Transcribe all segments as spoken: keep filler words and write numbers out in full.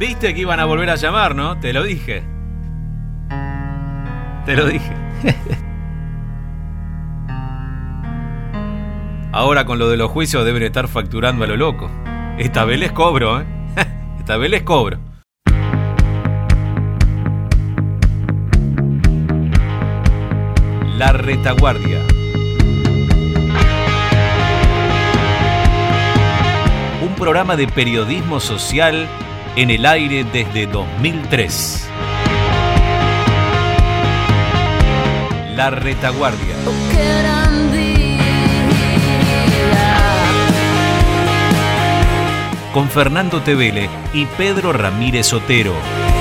Viste que iban a volver a llamar, ¿no? Te lo dije. Te lo dije. Ahora con lo de los juicios deben estar facturando a lo loco. Esta vez les cobro, ¿eh? Esta vez les cobro. La Retaguardia. Un programa de periodismo social en el aire desde dos mil tres. La Retaguardia. Con Fernando Tevele y Pedro Ramírez Otero.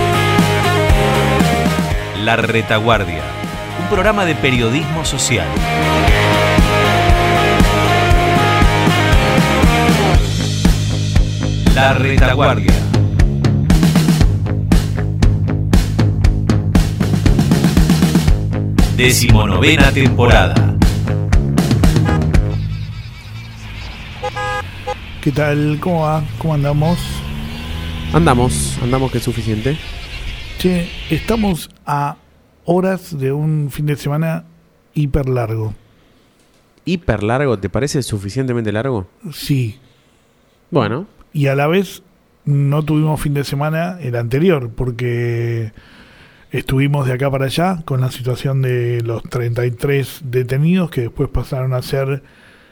La Retaguardia. Un programa de periodismo social. La Retaguardia. Decimonovena temporada. ¿Qué tal? ¿Cómo va? ¿Cómo andamos? Andamos, andamos que es suficiente. Che, estamos a horas de un fin de semana hiper largo. ¿Hiper largo? ¿Te parece suficientemente largo? Sí. Bueno. Y a la vez no tuvimos fin de semana el anterior, porque estuvimos de acá para allá con la situación de los treinta y tres detenidos que después pasaron a ser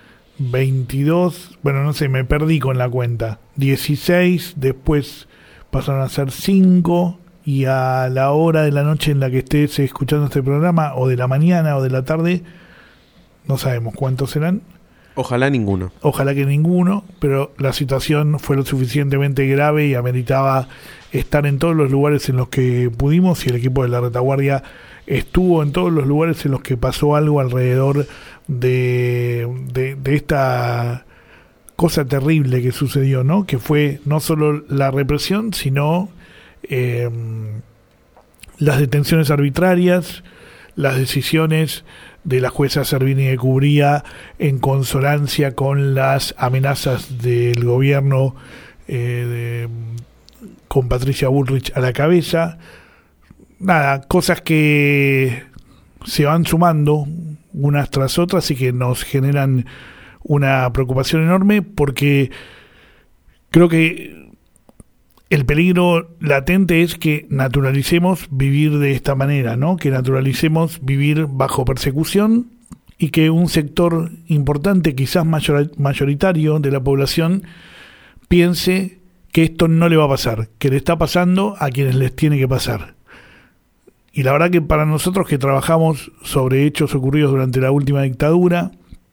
veintidós, bueno, no sé, me perdí con la cuenta, dieciséis, después pasaron a ser cinco, y a la hora de la noche en la que estés escuchando este programa, o de la mañana o de la tarde, no sabemos cuántos serán. Ojalá ninguno. Ojalá que ninguno, pero la situación fue lo suficientemente grave y ameritaba estar en todos los lugares en los que pudimos, y el equipo de la Retaguardia estuvo en todos los lugares en los que pasó algo alrededor de, de, de esta cosa terrible que sucedió, ¿no? Que fue no solo la represión, sino eh, las detenciones arbitrarias, las decisiones de la jueza Servini de Cubría en consonancia con las amenazas del gobierno eh, de, con Patricia Bullrich a la cabeza. Nada, cosas que se van sumando unas tras otras y que nos generan una preocupación enorme, porque creo que el peligro latente es que naturalicemos vivir de esta manera, ¿no? Que naturalicemos vivir bajo persecución, y que un sector importante, quizás mayor, mayoritario de la población, piense que esto no le va a pasar, que le está pasando a quienes les tiene que pasar. Y la verdad que para nosotros que trabajamos sobre hechos ocurridos durante la última dictadura,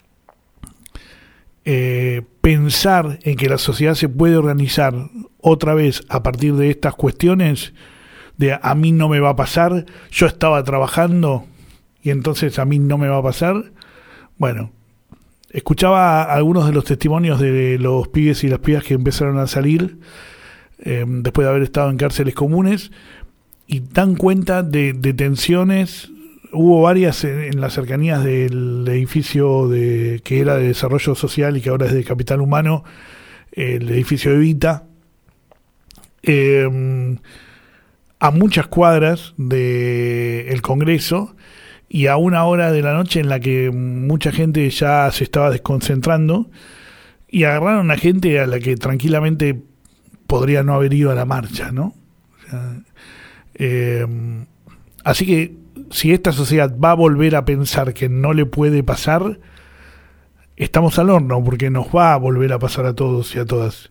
eh, pensar en que la sociedad se puede organizar otra vez a partir de estas cuestiones, de a mí no me va a pasar, yo estaba trabajando y entonces a mí no me va a pasar. Bueno, escuchaba algunos de los testimonios de los pibes y las pibas que empezaron a salir eh, después de haber estado en cárceles comunes, y dan cuenta de, de tensiones. Hubo varias en, en las cercanías del edificio de que era de Desarrollo Social y que ahora es de Capital Humano, el edificio de Evita, eh, a muchas cuadras del Congreso, y a una hora de la noche en la que mucha gente ya se estaba desconcentrando, y agarraron a gente a la que tranquilamente podría no haber ido a la marcha, ¿no? O sea, Eh, así que si esta sociedad va a volver a pensar que no le puede pasar, estamos al horno, porque nos va a volver a pasar a todos y a todas.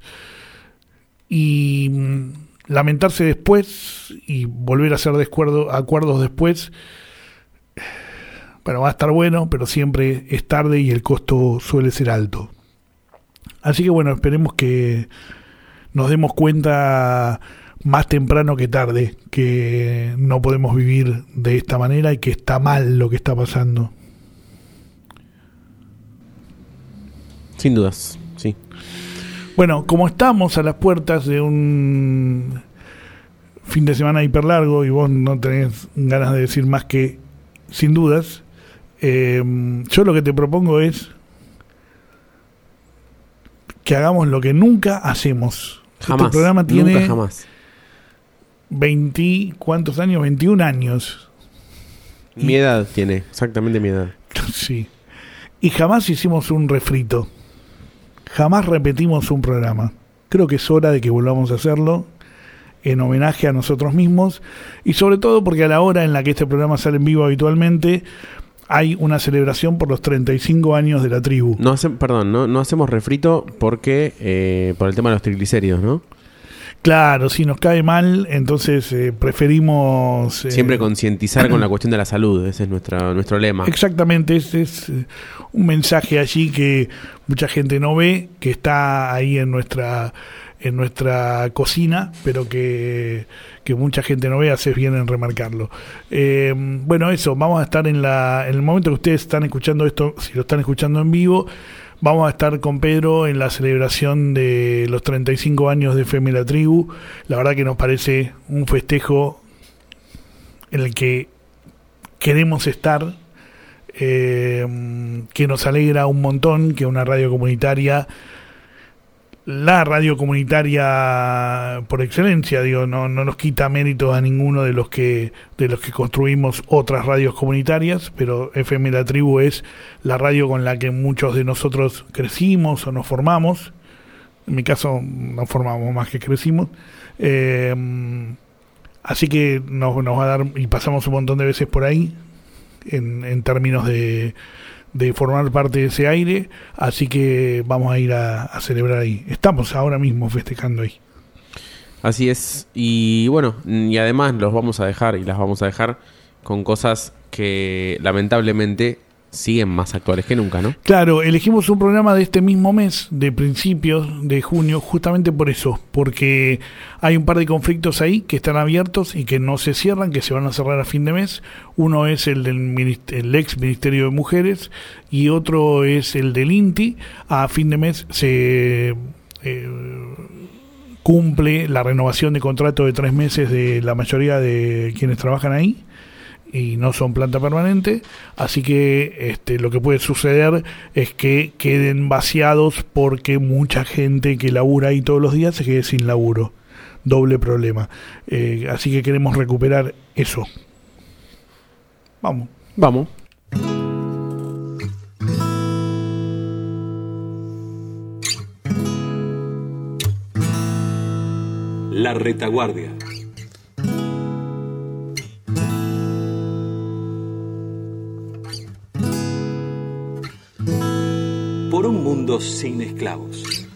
Y mm, lamentarse después y volver a hacer descuerdo, acuerdos después, bueno, va a estar bueno, pero siempre es tarde y el costo suele ser alto. Así que bueno, esperemos que nos demos cuenta más temprano que tarde que no podemos vivir de esta manera y que está mal lo que está pasando. Sin dudas, sí. Bueno, como estamos a las puertas de un fin de semana hiper largo y vos no tenés ganas de decir más que sin dudas, eh, yo lo que te propongo es que hagamos lo que nunca hacemos. Jamás, este programa tiene, nunca jamás. veinte, ¿cuántos años? veintiún años. Mi edad tiene, exactamente mi edad. Sí. Y jamás hicimos un refrito. Jamás repetimos un programa. Creo que es hora de que volvamos a hacerlo en homenaje a nosotros mismos y sobre todo porque a la hora en la que este programa sale en vivo habitualmente hay una celebración por los treinta y cinco años de la tribu. No hace, perdón, no, no hacemos refrito porque eh, por el tema de los triglicéridos, ¿no? Claro, si nos cae mal, entonces eh, preferimos... Eh, Siempre concientizar con la cuestión de la salud, ese es nuestro, nuestro lema. Exactamente, ese es eh, un mensaje allí que mucha gente no ve, que está ahí en nuestra en nuestra cocina, pero que, que mucha gente no ve, haces bien en remarcarlo. Eh, bueno, eso, vamos a estar en la en el momento que ustedes están escuchando esto, si lo están escuchando en vivo, vamos a estar con Pedro en la celebración de los treinta y cinco años de F M La Tribu. La verdad que nos parece un festejo en el que queremos estar, eh, que nos alegra un montón que una radio comunitaria, la radio comunitaria por excelencia, digo, no, no nos quita méritos a ninguno de los que de los que construimos otras radios comunitarias, pero F M La Tribu es la radio con la que muchos de nosotros crecimos o nos formamos. En mi caso nos formamos más que crecimos. Eh, así que nos, nos va a dar, y pasamos un montón de veces por ahí en, en términos de de formar parte de ese aire, así que vamos a ir a, a celebrar ahí. Estamos ahora mismo festejando ahí. Así es, y bueno, y además los vamos a dejar, y las vamos a dejar con cosas que lamentablemente siguen más actuales que nunca, ¿no? Claro, elegimos un programa de este mismo mes, de principios de junio, justamente por eso, porque hay un par de conflictos ahí que están abiertos y que no se cierran, que se van a cerrar a fin de mes. Uno es el del minister- el ex Ministerio de Mujeres y otro es el del INTI. A fin de mes se eh, cumple la renovación de contrato de tres meses de la mayoría de quienes trabajan ahí y no son planta permanente, así que este, lo que puede suceder es que queden vaciados porque mucha gente que labura ahí todos los días se quede sin laburo. Doble problema. Eh, así que queremos recuperar eso. Vamos. Vamos. La Retaguardia. Por un mundo sin esclavos.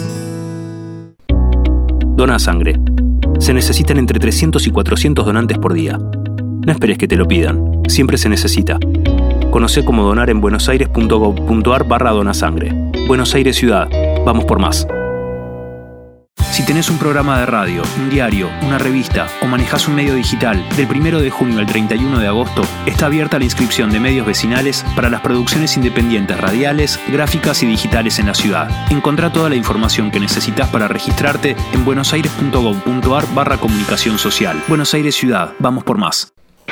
Dona sangre. Se necesitan entre trescientos y cuatrocientos donantes por día. No esperes que te lo pidan. Siempre se necesita. Conoce cómo donar en buenosaires.gov.ar barra donasangre. Buenos Aires Ciudad. Vamos por más. Si tenés un programa de radio, un diario, una revista o manejás un medio digital, del primero de junio al treinta y uno de agosto está abierta la inscripción de medios vecinales para las producciones independientes radiales, gráficas y digitales en la ciudad. Encontrá toda la información que necesitas para registrarte en buenosaires.gov.ar barra comunicación social. Buenos Aires Ciudad. Vamos por más.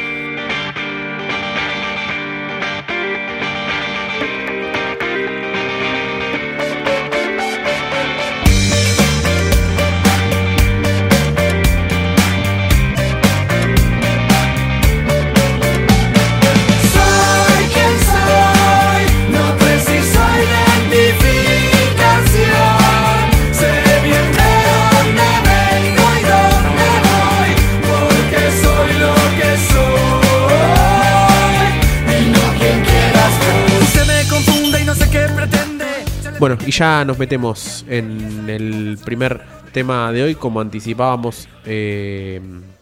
Bueno, y ya nos metemos en el primer tema de hoy. Como anticipábamos, eh,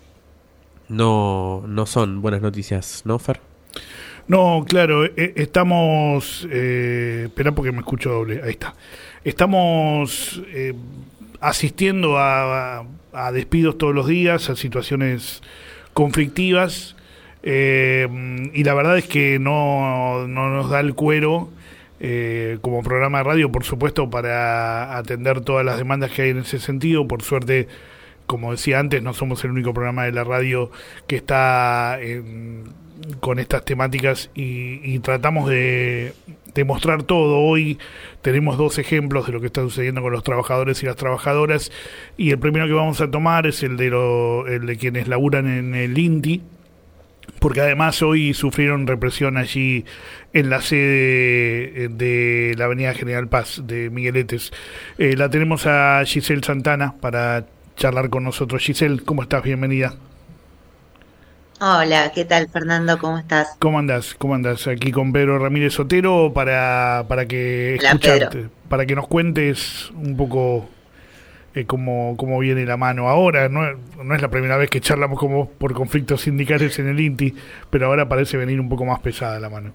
no, no son buenas noticias, ¿no, Fer? No, claro, eh, estamos... Eh, espera porque me escucho doble, ahí está. Estamos eh, asistiendo a, a, a despidos todos los días, a situaciones conflictivas, eh, y la verdad es que no, no nos da el cuero eh, como programa de radio, por supuesto, para atender todas las demandas que hay en ese sentido. Por suerte como decía antes, no somos el único programa de la radio que está en, con estas temáticas y, y tratamos de, de mostrar todo. Hoy tenemos dos ejemplos de lo que está sucediendo con los trabajadores y las trabajadoras, y el primero que vamos a tomar es el de, lo, el de quienes laburan en el INTI, porque además hoy sufrieron represión allí en la sede de la Avenida General Paz de Migueletes. Eh, la tenemos a Giselle Santana para charlar con nosotros. Giselle, ¿cómo estás? Bienvenida. Hola, ¿qué tal, Fernando? ¿Cómo estás? ¿Cómo andás? ¿Cómo andás? Aquí con Pedro Ramírez Otero para, para que Hola, escucharte, Pedro. para que nos cuentes un poco eh, cómo, cómo viene la mano ahora. No, no es la primera vez que charlamos como por conflictos sindicales en el INTI, pero ahora parece venir un poco más pesada la mano.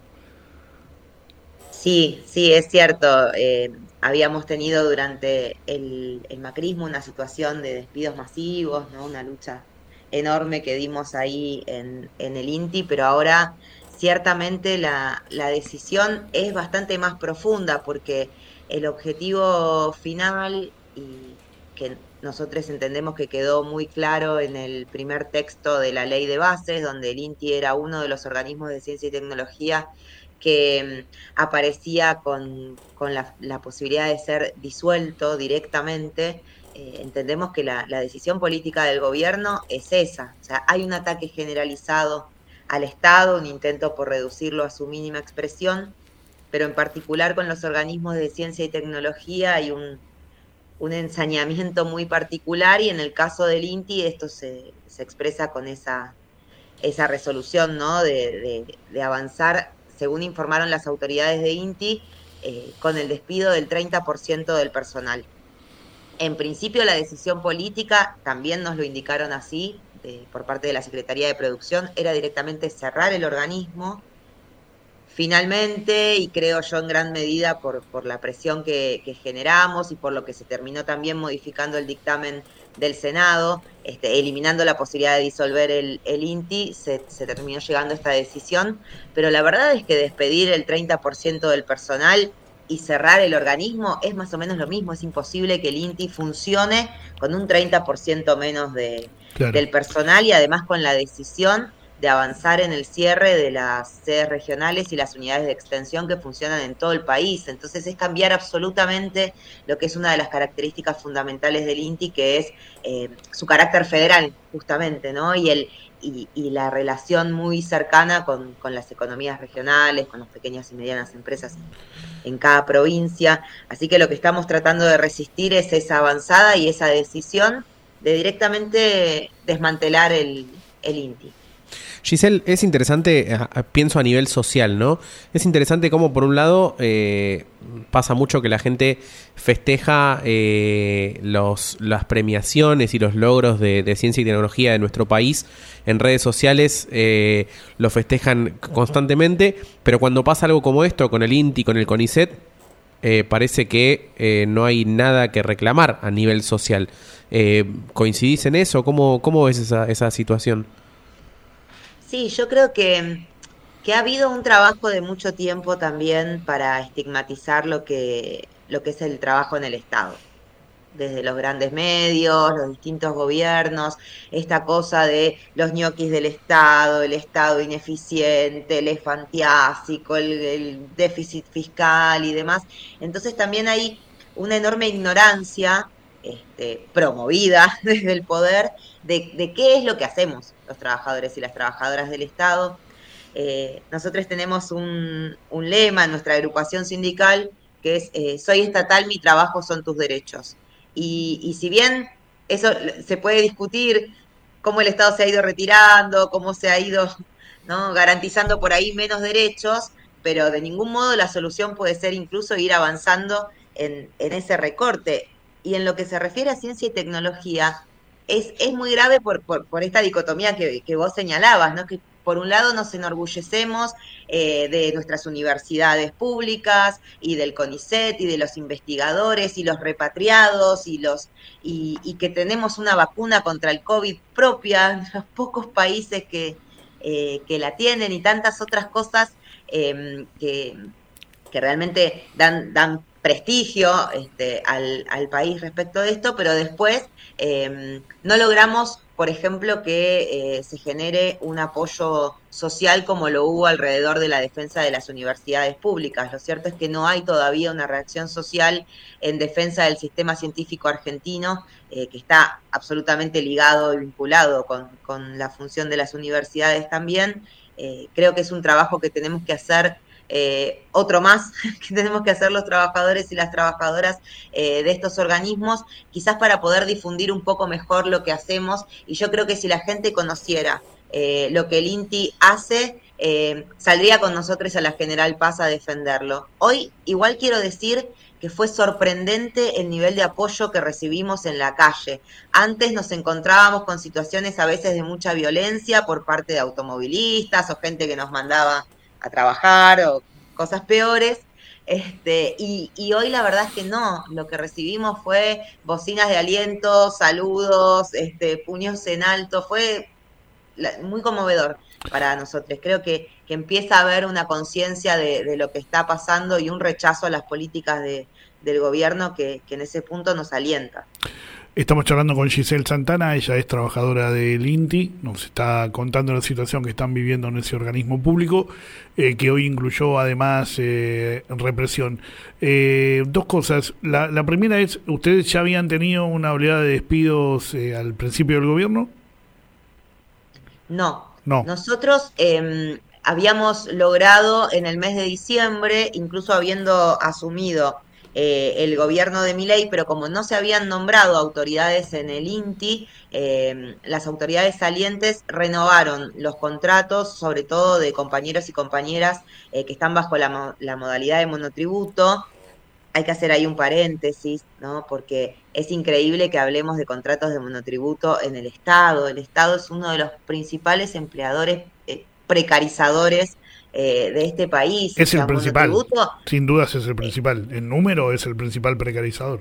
Sí, sí, es cierto. Eh, habíamos tenido durante el, el macrismo una situación de despidos masivos, ¿no? Una lucha enorme que dimos ahí en, en el INTI, pero ahora ciertamente la, la decisión es bastante más profunda porque el objetivo final, y que nosotros entendemos que quedó muy claro en el primer texto de la ley de bases, donde el INTI era uno de los organismos de ciencia y tecnología que mm, aparecía con, con la, la posibilidad de ser disuelto directamente. Eh, entendemos que la, la decisión política del gobierno es esa. O sea, hay un ataque generalizado al Estado, un intento por reducirlo a su mínima expresión, pero en particular con los organismos de ciencia y tecnología hay un, un ensañamiento muy particular, y en el caso del INTI esto se, se expresa con esa, esa resolución, ¿no? de, de, de avanzar, según informaron las autoridades de INTI, eh, con el despido del treinta por ciento del personal. En principio la decisión política, también nos lo indicaron así, de, por parte de la Secretaría de Producción, era directamente cerrar el organismo. Finalmente, y creo yo en gran medida por, por la presión que, que generamos y por lo que se terminó también modificando el dictamen del Senado, este, eliminando la posibilidad de disolver el, el INTI, se, se terminó llegando a esta decisión, pero la verdad es que despedir el treinta por ciento del personal y cerrar el organismo es más o menos lo mismo. Es imposible que el INTI funcione con un treinta por ciento menos de, claro. del personal, y además con la decisión de avanzar en el cierre de las sedes regionales y las unidades de extensión que funcionan en todo el país. Entonces es cambiar absolutamente lo que es una de las características fundamentales del INTI, que es eh, su carácter federal, justamente, ¿no? Y el y, y la relación muy cercana con, con las economías regionales, con las pequeñas y medianas empresas en, en cada provincia. Así que lo que estamos tratando de resistir es esa avanzada y esa decisión de directamente desmantelar el, el INTI. Giselle, es interesante, pienso a nivel social, ¿no? Es interesante cómo, por un lado, eh, pasa mucho que la gente festeja eh, los, las premiaciones y los logros de, de ciencia y tecnología de nuestro país. En redes sociales eh, lo festejan constantemente, pero cuando pasa algo como esto, con el INTI, con el CONICET, eh, parece que eh, no hay nada que reclamar a nivel social. Eh, ¿Coincidís en eso? ¿Cómo, cómo ves esa, esa situación? Sí, yo creo que, que ha habido un trabajo de mucho tiempo también para estigmatizar lo que, lo que es el trabajo en el Estado. Desde los grandes medios, los distintos gobiernos, esta cosa de los ñoquis del Estado, el Estado ineficiente, el esfantiásico, el, el déficit fiscal y demás. Entonces también hay una enorme ignorancia Este, promovida desde el poder de, de qué es lo que hacemos los trabajadores y las trabajadoras del Estado. Eh, nosotros tenemos un, un lema en nuestra agrupación sindical que es eh, soy estatal, mi trabajo son tus derechos. Y, y si bien eso se puede discutir, cómo el Estado se ha ido retirando, cómo se ha ido, ¿no?, garantizando por ahí menos derechos, pero de ningún modo la solución puede ser incluso ir avanzando en, en ese recorte. Y en lo que se refiere a ciencia y tecnología, es, es muy grave por, por, por esta dicotomía que, que vos señalabas, ¿no? Que por un lado nos enorgullecemos eh, de nuestras universidades públicas y del CONICET y de los investigadores y los repatriados y, los, y, y que tenemos una vacuna contra el COVID propia, los pocos países que, eh, que la tienen, y tantas otras cosas eh, que, que realmente dan... dan prestigio este, al, al país respecto de esto, pero después eh, no logramos, por ejemplo, que eh, se genere un apoyo social como lo hubo alrededor de la defensa de las universidades públicas. Lo cierto es que no hay todavía una reacción social en defensa del sistema científico argentino, eh, que está absolutamente ligado y vinculado con, con la función de las universidades también. Eh, creo que es un trabajo que tenemos que hacer, eh, otro más, que tenemos que hacer los trabajadores y las trabajadoras eh, de estos organismos, quizás para poder difundir un poco mejor lo que hacemos, y yo creo que si la gente conociera eh, lo que el INTI hace, eh, saldría con nosotros a la General Paz a defenderlo. Hoy igual quiero decir que fue sorprendente el nivel de apoyo que recibimos en la calle. Antes nos encontrábamos con situaciones a veces de mucha violencia por parte de automovilistas o gente que nos mandaba a trabajar o cosas peores, este, y, y hoy la verdad es que no, lo que recibimos fue bocinas de aliento, saludos, este, puños en alto, fue la, muy conmovedor para nosotros. Creo que, que empieza a haber una conciencia de, de lo que está pasando y un rechazo a las políticas de, del gobierno que, que en ese punto nos alienta. Estamos charlando con Giselle Santana, ella es trabajadora del INTI, nos está contando la situación que están viviendo en ese organismo público, eh, que hoy incluyó además eh, represión. Eh, dos cosas, la, la primera es, ¿ustedes ya habían tenido una oleada de despidos eh, al principio del gobierno? No, no. Nosotros eh, habíamos logrado en el mes de diciembre, incluso habiendo asumido Eh, el gobierno de Milei, pero como no se habían nombrado autoridades en el INTI, eh, las autoridades salientes renovaron los contratos, sobre todo de compañeros y compañeras eh, que están bajo la, mo la modalidad de monotributo. Hay que hacer ahí un paréntesis, ¿no? Porque es increíble que hablemos de contratos de monotributo en el Estado. El Estado es uno de los principales empleadores eh, precarizadores Eh, de este país. Es el principal, sin dudas es el principal. En número es el principal precarizador.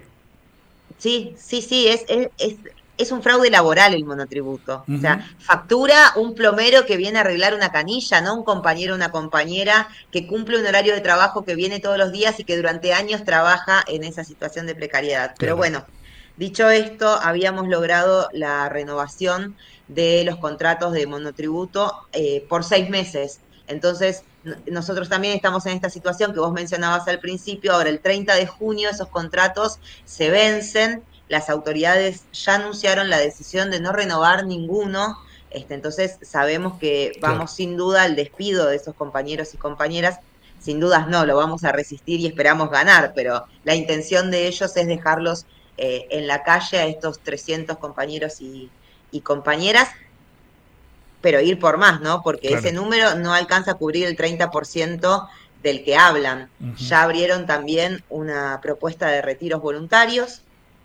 Sí, sí, sí, es, es, es, es un fraude laboral el monotributo. Uh-huh. O sea, factura un plomero que viene a arreglar una canilla, no un compañero o una compañera que cumple un horario de trabajo que viene todos los días y que durante años trabaja en esa situación de precariedad. Pero claro. Bueno, dicho esto, habíamos logrado la renovación de los contratos de monotributo eh, por seis meses. Entonces, nosotros también estamos en esta situación que vos mencionabas al principio. Ahora, el treinta de junio, esos contratos se vencen. Las autoridades ya anunciaron la decisión de no renovar ninguno. Este, entonces, sabemos que vamos claro. sin duda al despido de esos compañeros y compañeras. Sin dudas no, lo vamos a resistir y esperamos ganar, pero la intención de ellos es dejarlos eh, en la calle a estos trescientos compañeros y, y compañeras, pero ir por más, ¿no? Porque claro. ese número no alcanza a cubrir el treinta por ciento del que hablan. Uh-huh. Ya abrieron también una propuesta de retiros voluntarios,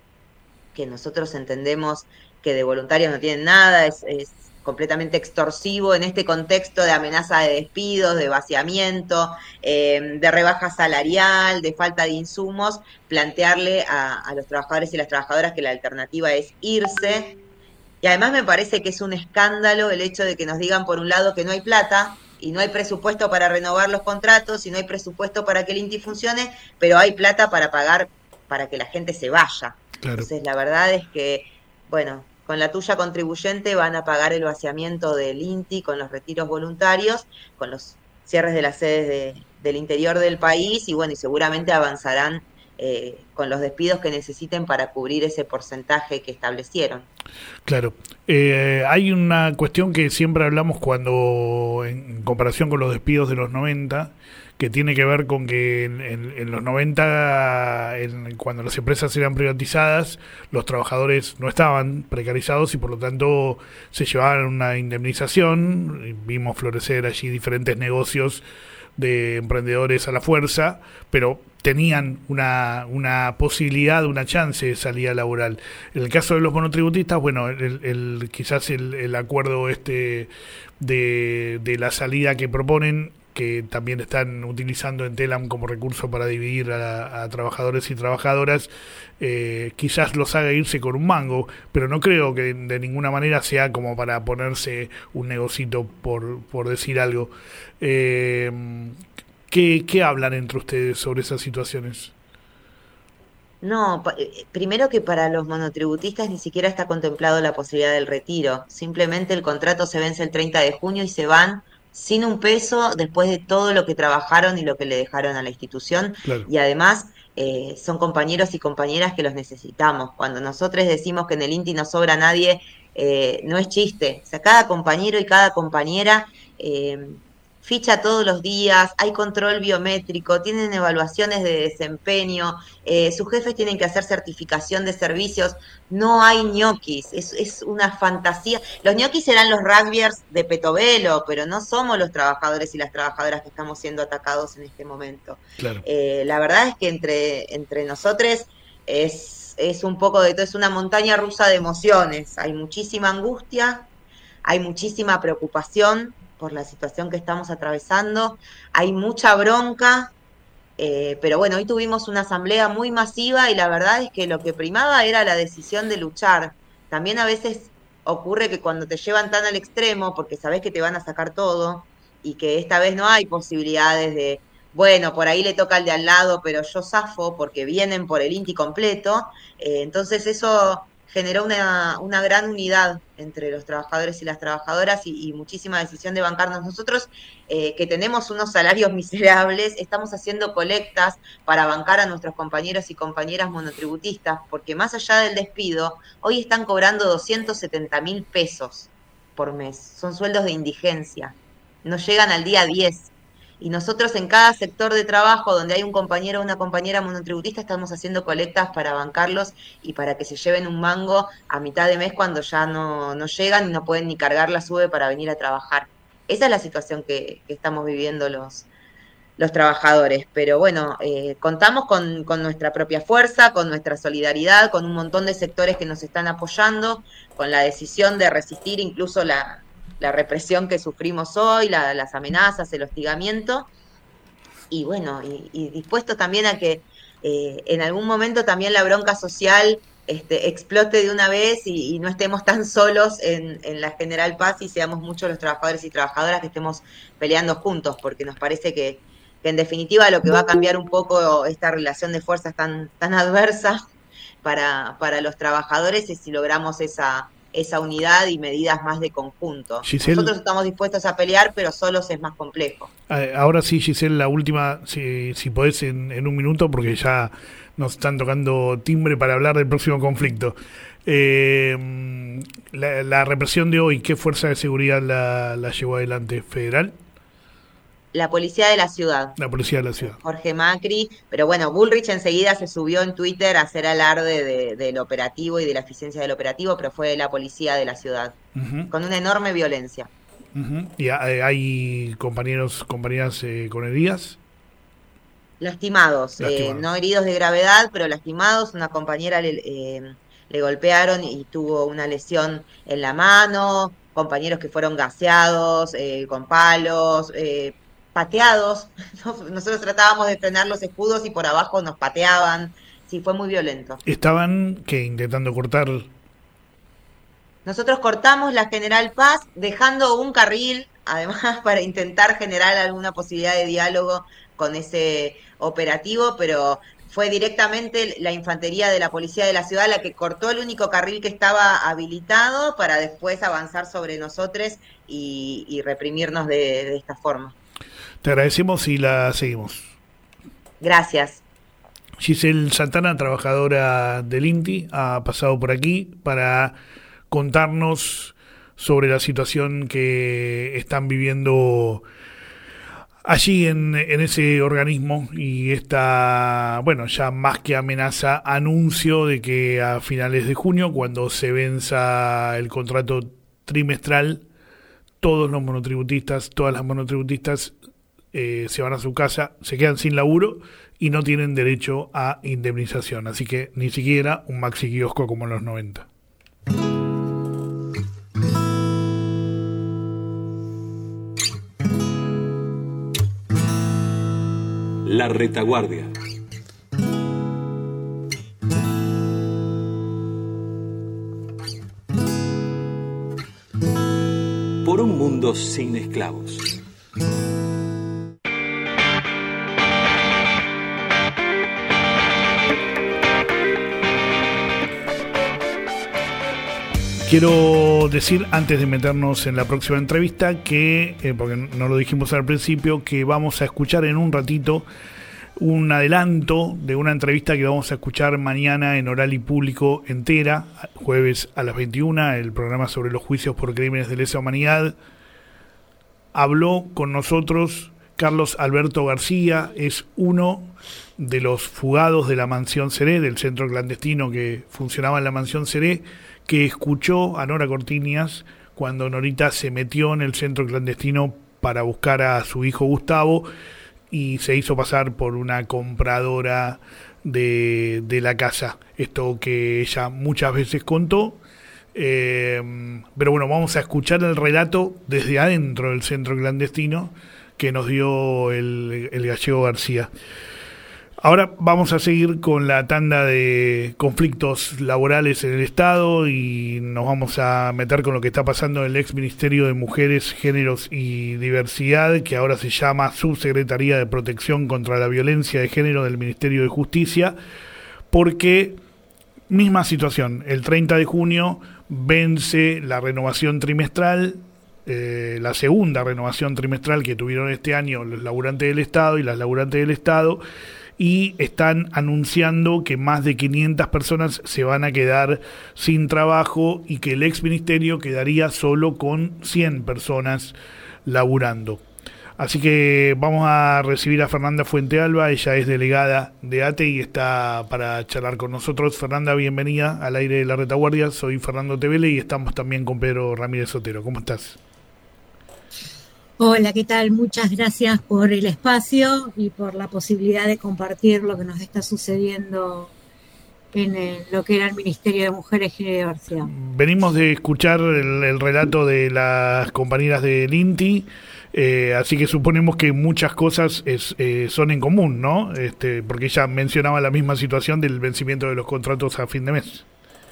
que nosotros entendemos que de voluntarios no tienen nada, es, es completamente extorsivo en este contexto de amenaza de despidos, de vaciamiento, eh, de rebaja salarial, de falta de insumos, plantearle a, a los trabajadores y las trabajadoras que la alternativa es irse. Y además me parece que es un escándalo el hecho de que nos digan por un lado que no hay plata y no hay presupuesto para renovar los contratos y no hay presupuesto para que el INTI funcione, pero hay plata para pagar para que la gente se vaya. Claro. Entonces la verdad es que, bueno, con la tuya contribuyente van a pagar el vaciamiento del INTI con los retiros voluntarios, con los cierres de las sedes de, del interior del país y bueno, y seguramente avanzarán Eh, con los despidos que necesiten para cubrir ese porcentaje que establecieron. Claro. Eh, hay una cuestión que siempre hablamos cuando, en comparación con los despidos de los noventa, que tiene que ver con que en, en, en los noventa, en, cuando las empresas eran privatizadas, los trabajadores no estaban precarizados y por lo tanto se llevaban una indemnización. Vimos florecer allí diferentes negocios de emprendedores a la fuerza, pero tenían una, una posibilidad, una chance de salida laboral. En el caso de los monotributistas, bueno, el, el, quizás el, el acuerdo este de, de la salida que proponen, que también están utilizando en Telam como recurso para dividir a, a trabajadores y trabajadoras, eh, quizás los haga irse con un mango, pero no creo que de ninguna manera sea como para ponerse un negocito por, por decir algo. Eh, ¿qué, ¿Qué hablan entre ustedes sobre esas situaciones? No, pa- eh, primero que para los monotributistas ni siquiera está contemplado la posibilidad del retiro. Simplemente el contrato se vence el treinta de junio y se van sin un peso después de todo lo que trabajaron y lo que le dejaron a la institución. Claro. Y además eh, son compañeros y compañeras que los necesitamos. Cuando nosotros decimos que en el INTI no sobra nadie, eh, no es chiste. O sea, cada compañero y cada compañera eh, ficha todos los días, hay control biométrico, tienen evaluaciones de desempeño, eh, sus jefes tienen que hacer certificación de servicios, no hay ñoquis, es, es una fantasía. Los ñoquis serán los rugbyers de Petovelo, pero no somos los trabajadores y las trabajadoras que estamos siendo atacados en este momento. Claro. Eh, la verdad es que entre, entre nosotros es, es un poco de todo, es una montaña rusa de emociones, hay muchísima angustia, hay muchísima preocupación por la situación que estamos atravesando, hay mucha bronca, eh, pero bueno, hoy tuvimos una asamblea muy masiva y la verdad es que lo que primaba era la decisión de luchar. También a veces ocurre que cuando te llevan tan al extremo, porque sabés que te van a sacar todo y que esta vez no hay posibilidades de, bueno, por ahí le toca al de al lado, pero yo zafo porque vienen por el INTI completo, eh, entonces eso generó una, una gran unidad entre los trabajadores y las trabajadoras y, y muchísima decisión de bancarnos. Nosotros, eh, que tenemos unos salarios miserables, estamos haciendo colectas para bancar a nuestros compañeros y compañeras monotributistas, porque más allá del despido, hoy están cobrando doscientos setenta mil pesos por mes. Son sueldos de indigencia. No llegan al día diez. Y nosotros en cada sector de trabajo donde hay un compañero o una compañera monotributista estamos haciendo colectas para bancarlos y para que se lleven un mango a mitad de mes cuando ya no, no llegan y no pueden ni cargar la sube para venir a trabajar. Esa es la situación que, que estamos viviendo los, los trabajadores. Pero bueno, eh, contamos con, con nuestra propia fuerza, con nuestra solidaridad, con un montón de sectores que nos están apoyando, con la decisión de resistir incluso la... la represión que sufrimos hoy, la, las amenazas, el hostigamiento, y bueno, y, y dispuestos también a que eh, en algún momento también la bronca social este, explote de una vez y, y no estemos tan solos en, en la General Paz y seamos muchos los trabajadores y trabajadoras que estemos peleando juntos, porque nos parece que, que en definitiva lo que va a cambiar un poco esta relación de fuerzas tan, tan adversa para, para los trabajadores es si logramos esa esa unidad y medidas más de conjunto. Giselle, nosotros estamos dispuestos a pelear, pero solos es más complejo. Ahora sí, Giselle, la última, si, si podés en, en un minuto, porque ya nos están tocando timbre para hablar del próximo conflicto. Eh, la, la represión de hoy, ¿qué fuerza de seguridad la, la llevó adelante? ¿Federal? La policía de la ciudad. La policía de la ciudad. Jorge Macri, pero bueno, Bullrich enseguida se subió en Twitter a hacer alarde de, del operativo y de la eficiencia del operativo, pero fue la policía de la ciudad, uh-huh. con una enorme violencia. Uh-huh. ¿Y hay compañeros, compañeras eh, con heridas? Lastimados, lastimados. Eh, no heridos de gravedad, pero lastimados. Una compañera le, eh, le golpearon y tuvo una lesión en la mano, compañeros que fueron gaseados, eh, con palos, eh, pateados. Nosotros tratábamos de frenar los escudos y por abajo nos pateaban. Sí, fue muy violento. ¿Estaban que intentando cortar? Nosotros cortamos la General Paz dejando un carril, además, para intentar generar alguna posibilidad de diálogo con ese operativo, pero fue directamente la infantería de la policía de la ciudad la que cortó el único carril que estaba habilitado para después avanzar sobre nosotros y, y reprimirnos de, de esta forma. Te agradecemos y la seguimos. Gracias. Giselle Santana, trabajadora del INTI, ha pasado por aquí para contarnos sobre la situación que están viviendo allí en, en ese organismo y esta, bueno, ya más que amenaza, anuncio de que a finales de junio, cuando se venza el contrato trimestral, todos los monotributistas, todas las monotributistas eh, se van a su casa, se quedan sin laburo y no tienen derecho a indemnización, así que ni siquiera un maxi kiosco como en los noventa. La Retaguardia. Por un mundo sin esclavos. Quiero decir, antes de meternos en la próxima entrevista, que, eh, porque no lo dijimos al principio, que vamos a escuchar en un ratito un adelanto de una entrevista que vamos a escuchar mañana en Oral y Público entera, jueves a las veintiuna, el programa sobre los juicios por crímenes de lesa humanidad. Habló con nosotros Carlos Alberto García, es uno de los fugados de la Mansión Seré, del centro clandestino que funcionaba en la Mansión Seré, que escuchó a Nora Cortiñas cuando Norita se metió en el centro clandestino para buscar a su hijo Gustavo y se hizo pasar por una compradora de, de la casa. Esto que ella muchas veces contó. Eh, pero bueno, vamos a escuchar el relato desde adentro del centro clandestino que nos dio el, el gallego García. Ahora vamos a seguir con la tanda de conflictos laborales en el Estado y nos vamos a meter con lo que está pasando en el ex Ministerio de Mujeres, Géneros y Diversidad, que ahora se llama Subsecretaría de Protección contra la Violencia de Género del Ministerio de Justicia, porque misma situación, el treinta de junio vence la renovación trimestral, eh, la segunda renovación trimestral que tuvieron este año los laburantes del Estado y las laburantes del Estado, y están anunciando que más de quinientas personas se van a quedar sin trabajo y que el ex ministerio quedaría solo con cien personas laburando. Así que vamos a recibir a Fernanda Fuentealba, ella es delegada de ATE y está para charlar con nosotros. Fernanda, bienvenida al aire de La Retaguardia, soy Fernando Tevele y estamos también con Pedro Ramírez Sotero. ¿Cómo estás? Hola, ¿qué tal? Muchas gracias por el espacio y por la posibilidad de compartir lo que nos está sucediendo en el, lo que era el Ministerio de Mujeres, Género y Diversidad. Venimos de escuchar el, el relato de las compañeras del INTI, eh, así que suponemos que muchas cosas es, eh, son en común, ¿no? Este, porque ella mencionaba la misma situación del vencimiento de los contratos a fin de mes.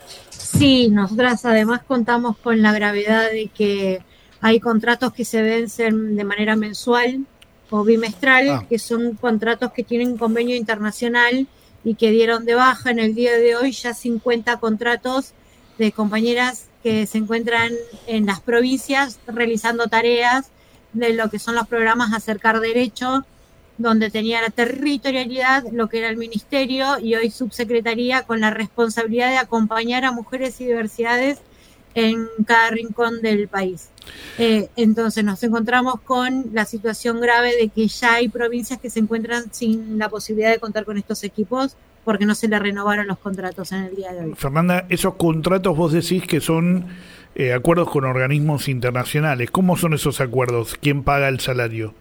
Sí, nosotras además contamos con la gravedad de que hay contratos que se vencen de manera mensual o bimestral, ah. que son contratos que tienen convenio internacional y que dieron de baja en el día de hoy ya cincuenta contratos de compañeras que se encuentran en las provincias realizando tareas de lo que son los programas Acercar Derecho, donde tenía la territorialidad lo que era el ministerio y hoy subsecretaría con la responsabilidad de acompañar a mujeres y diversidades en cada rincón del país. Eh, entonces nos encontramos con la situación grave de que ya hay provincias que se encuentran sin la posibilidad de contar con estos equipos porque no se le renovaron los contratos en el día de hoy. Fernanda, esos contratos vos decís que son eh, acuerdos con organismos internacionales. ¿Cómo son esos acuerdos? ¿Quién paga el salario?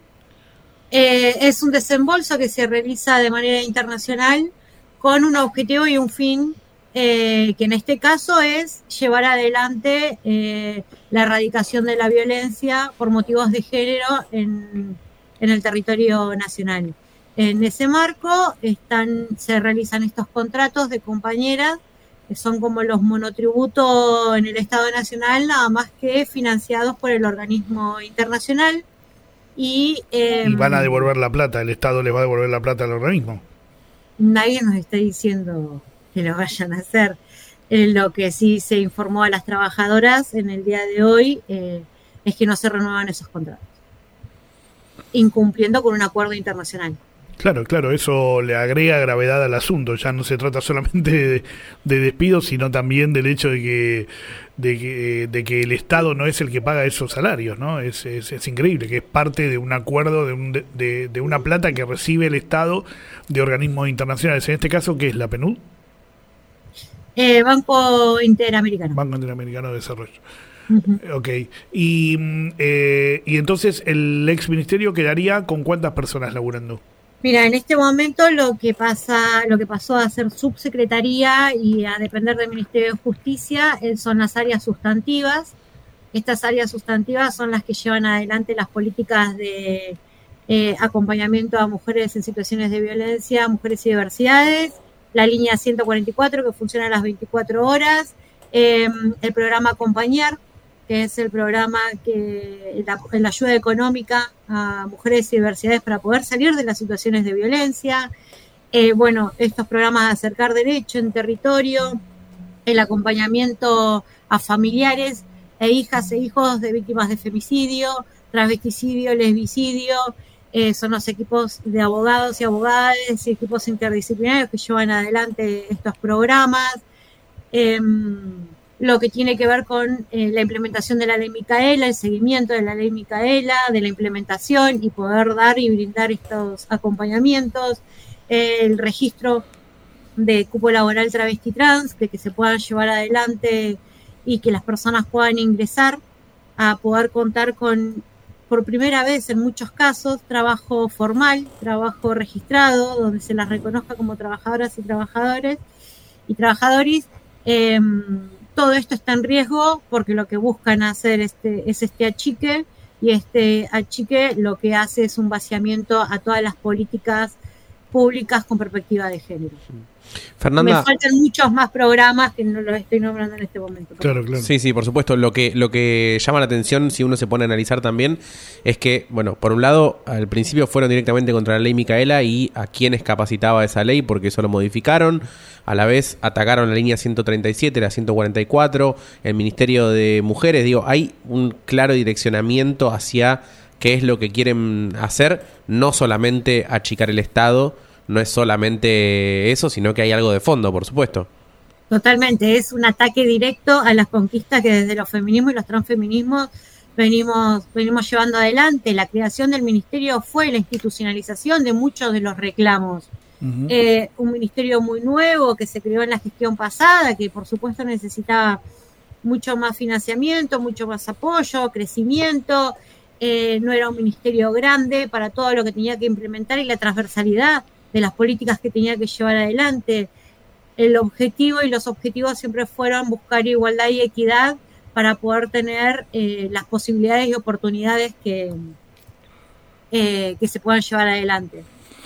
Eh, es un desembolso que se realiza de manera internacional con un objetivo y un fin Eh, que en este caso es llevar adelante eh, la erradicación de la violencia por motivos de género en, en el territorio nacional. En ese marco están, se realizan estos contratos de compañeras que son como los monotributos en el Estado Nacional, nada más que financiados por el organismo internacional. Y, eh, y van a devolver la plata, el Estado les va a devolver la plata al organismo. Nadie nos está diciendo que lo vayan a hacer. Eh, lo que sí se informó a las trabajadoras en el día de hoy eh, es que no se renuevan esos contratos, incumpliendo con un acuerdo internacional. Claro, claro, eso le agrega gravedad al asunto. Ya no se trata solamente de, de despidos, sino también del hecho de que, de que de que el Estado no es el que paga esos salarios, ¿no? Es, es, es increíble, que es parte de un acuerdo, de, un, de, de una plata que recibe el Estado de organismos internacionales. En este caso, ¿qué es la PNUD? Eh, Banco Interamericano. Banco Interamericano de Desarrollo. Uh-huh. Ok. Y, eh, y entonces, ¿el ex ministerio quedaría con cuántas personas laburando? Mira, en este momento lo que pasa, lo que pasó a ser subsecretaría y a depender del Ministerio de Justicia son las áreas sustantivas. Estas áreas sustantivas son las que llevan adelante las políticas de eh, acompañamiento a mujeres en situaciones de violencia, mujeres y diversidades, la línea ciento cuarenta y cuatro que funciona a las veinticuatro horas, eh, el programa Acompañar, que es el programa que la, la ayuda económica a mujeres y diversidades para poder salir de las situaciones de violencia, eh, bueno, estos programas de Acercar Derecho en territorio, el acompañamiento a familiares e hijas e hijos de víctimas de femicidio, transvesticidio, lesbicidio. Eh, son los equipos de abogados y abogadas y equipos interdisciplinarios que llevan adelante estos programas. Eh, lo que tiene que ver con eh, la implementación de la ley Micaela, el seguimiento de la ley Micaela, de la implementación y poder dar y brindar estos acompañamientos, eh, el registro de cupo laboral travesti trans, de que se puedan llevar adelante y que las personas puedan ingresar a poder contar con, por primera vez en muchos casos, trabajo formal, trabajo registrado, donde se las reconozca como trabajadoras y trabajadores y trabajadores. Eh, todo esto está en riesgo porque lo que buscan hacer este, es este achique, y este achique lo que hace es un vaciamiento a todas las políticas públicas con perspectiva de género. Fernanda, me faltan muchos más programas que no los estoy nombrando en este momento. Claro, claro. Sí, sí, por supuesto. Lo que, lo que llama la atención, si uno se pone a analizar también, es que, bueno, por un lado, al principio fueron directamente contra la ley Micaela y a quienes capacitaba esa ley, porque eso lo modificaron. A la vez atacaron la línea ciento treinta y siete, la ciento cuarenta y cuatro, el Ministerio de Mujeres. Digo, hay un claro direccionamiento hacia qué es lo que quieren hacer, no solamente achicar el Estado. No es solamente eso, sino que hay algo de fondo, por supuesto. Totalmente, es un ataque directo a las conquistas que desde los feminismos y los transfeminismos venimos, venimos llevando adelante. La creación del ministerio fue la institucionalización de muchos de los reclamos. Uh-huh. Eh, un ministerio muy nuevo que se creó en la gestión pasada, que por supuesto necesitaba mucho más financiamiento, mucho más apoyo, crecimiento. Eh, no era un ministerio grande para todo lo que tenía que implementar y la transversalidad de las políticas que tenía que llevar adelante. El objetivo y los objetivos siempre fueron buscar igualdad y equidad para poder tener eh, las posibilidades y oportunidades que, eh, que se puedan llevar adelante.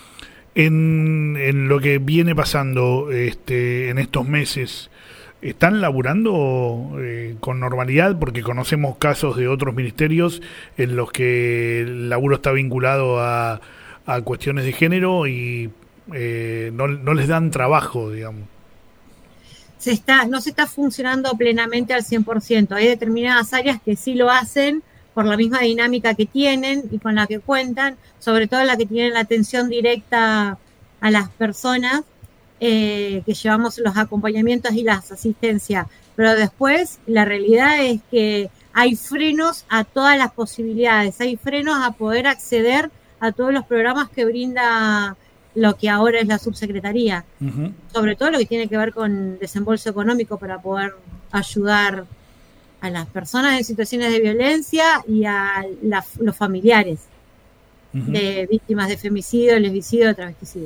En, en lo que viene pasando este, en estos meses, ¿están laburando eh, con normalidad? Porque conocemos casos de otros ministerios en los que el laburo está vinculado a a cuestiones de género y eh, no, no les dan trabajo, digamos. Se está, no se está funcionando plenamente al cien por ciento. Hay determinadas áreas que sí lo hacen por la misma dinámica que tienen y con la que cuentan, sobre todo la que tienen la atención directa a las personas, eh, que llevamos los acompañamientos y las asistencias. Pero después la realidad es que hay frenos a todas las posibilidades, hay frenos a poder acceder a todos los programas que brinda lo que ahora es la subsecretaría, uh-huh. sobre todo lo que tiene que ver con desembolso económico para poder ayudar a las personas en situaciones de violencia y a la, los familiares uh-huh. de víctimas de femicidio, lesbicidio, travesticidio.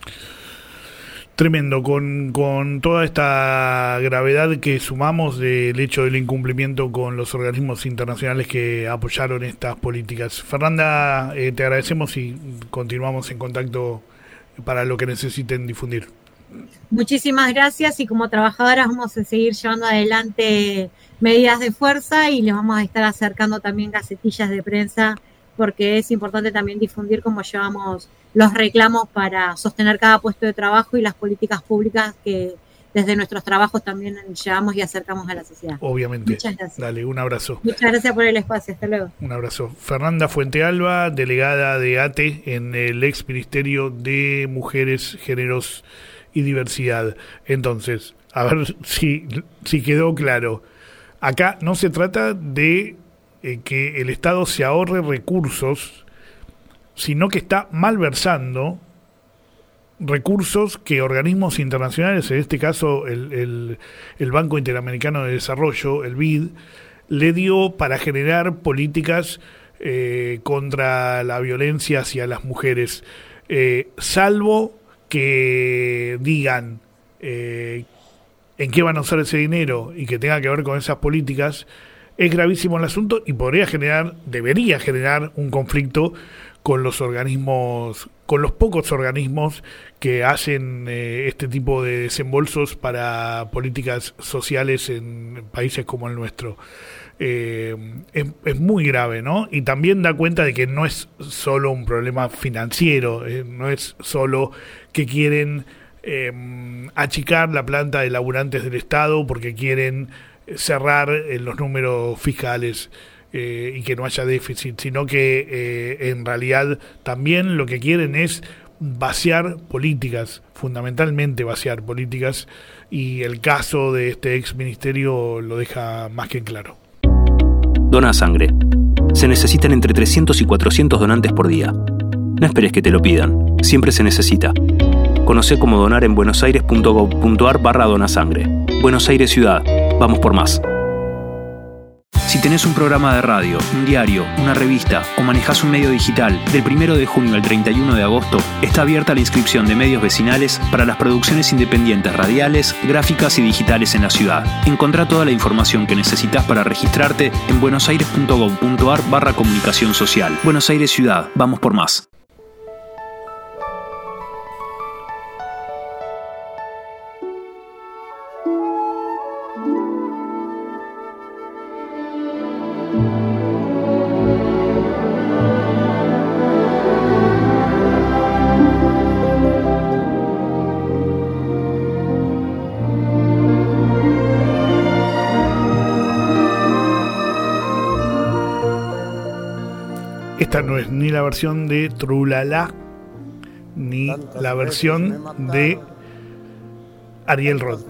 Tremendo, con, con toda esta gravedad que sumamos del hecho del incumplimiento con los organismos internacionales que apoyaron estas políticas. Fernanda, eh, te agradecemos y continuamos en contacto para lo que necesiten difundir. Muchísimas gracias, y como trabajadoras vamos a seguir llevando adelante medidas de fuerza y les vamos a estar acercando también gacetillas de prensa, porque es importante también difundir cómo llevamos los reclamos para sostener cada puesto de trabajo y las políticas públicas que desde nuestros trabajos también llevamos y acercamos a la sociedad. Obviamente. Muchas gracias. Dale, un abrazo. Muchas gracias por el espacio. Hasta luego. Un abrazo. Fernanda Fuentealba, delegada de A T E en el ex Ministerio de Mujeres, Géneros y Diversidad. Entonces, a ver si, si quedó claro. Acá no se trata de eh, que el Estado se ahorre recursos, sino que está malversando recursos que organismos internacionales, en este caso el, el, el Banco Interamericano de Desarrollo, el B I D, le dio para generar políticas eh, contra la violencia hacia las mujeres, eh, salvo que digan eh, en qué van a usar ese dinero y que tenga que ver con esas políticas. Es gravísimo el asunto y podría generar, debería generar un conflicto con los organismos, con los pocos organismos que hacen eh, este tipo de desembolsos para políticas sociales en países como el nuestro. Eh, es, es muy grave, ¿no? Y también da cuenta de que no es solo un problema financiero, eh, no es solo que quieren eh, achicar la planta de laburantes del Estado porque quieren cerrar eh, los números fiscales eh, y que no haya déficit, sino que eh, en realidad también lo que quieren es vaciar políticas, fundamentalmente vaciar políticas, y el caso de este ex ministerio lo deja más que en claro. Dona sangre. Se necesitan entre trescientos y cuatrocientos donantes por día. No esperes que te lo pidan. Siempre se necesita. Conocé cómo donar en buenosaires.gov.ar barra donasangre. Buenos Aires Ciudad. Vamos por más. Si tenés un programa de radio, un diario, una revista o manejás un medio digital, del primero de junio al treinta y uno de agosto está abierta la inscripción de medios vecinales para las producciones independientes radiales, gráficas y digitales en la ciudad. Encontrá toda la información que necesitas para registrarte en buenosaires.gov.ar barra comunicación social. Buenos Aires Ciudad. Vamos por más. Esta no es ni la versión de Trulala ni la versión de Ariel Roth.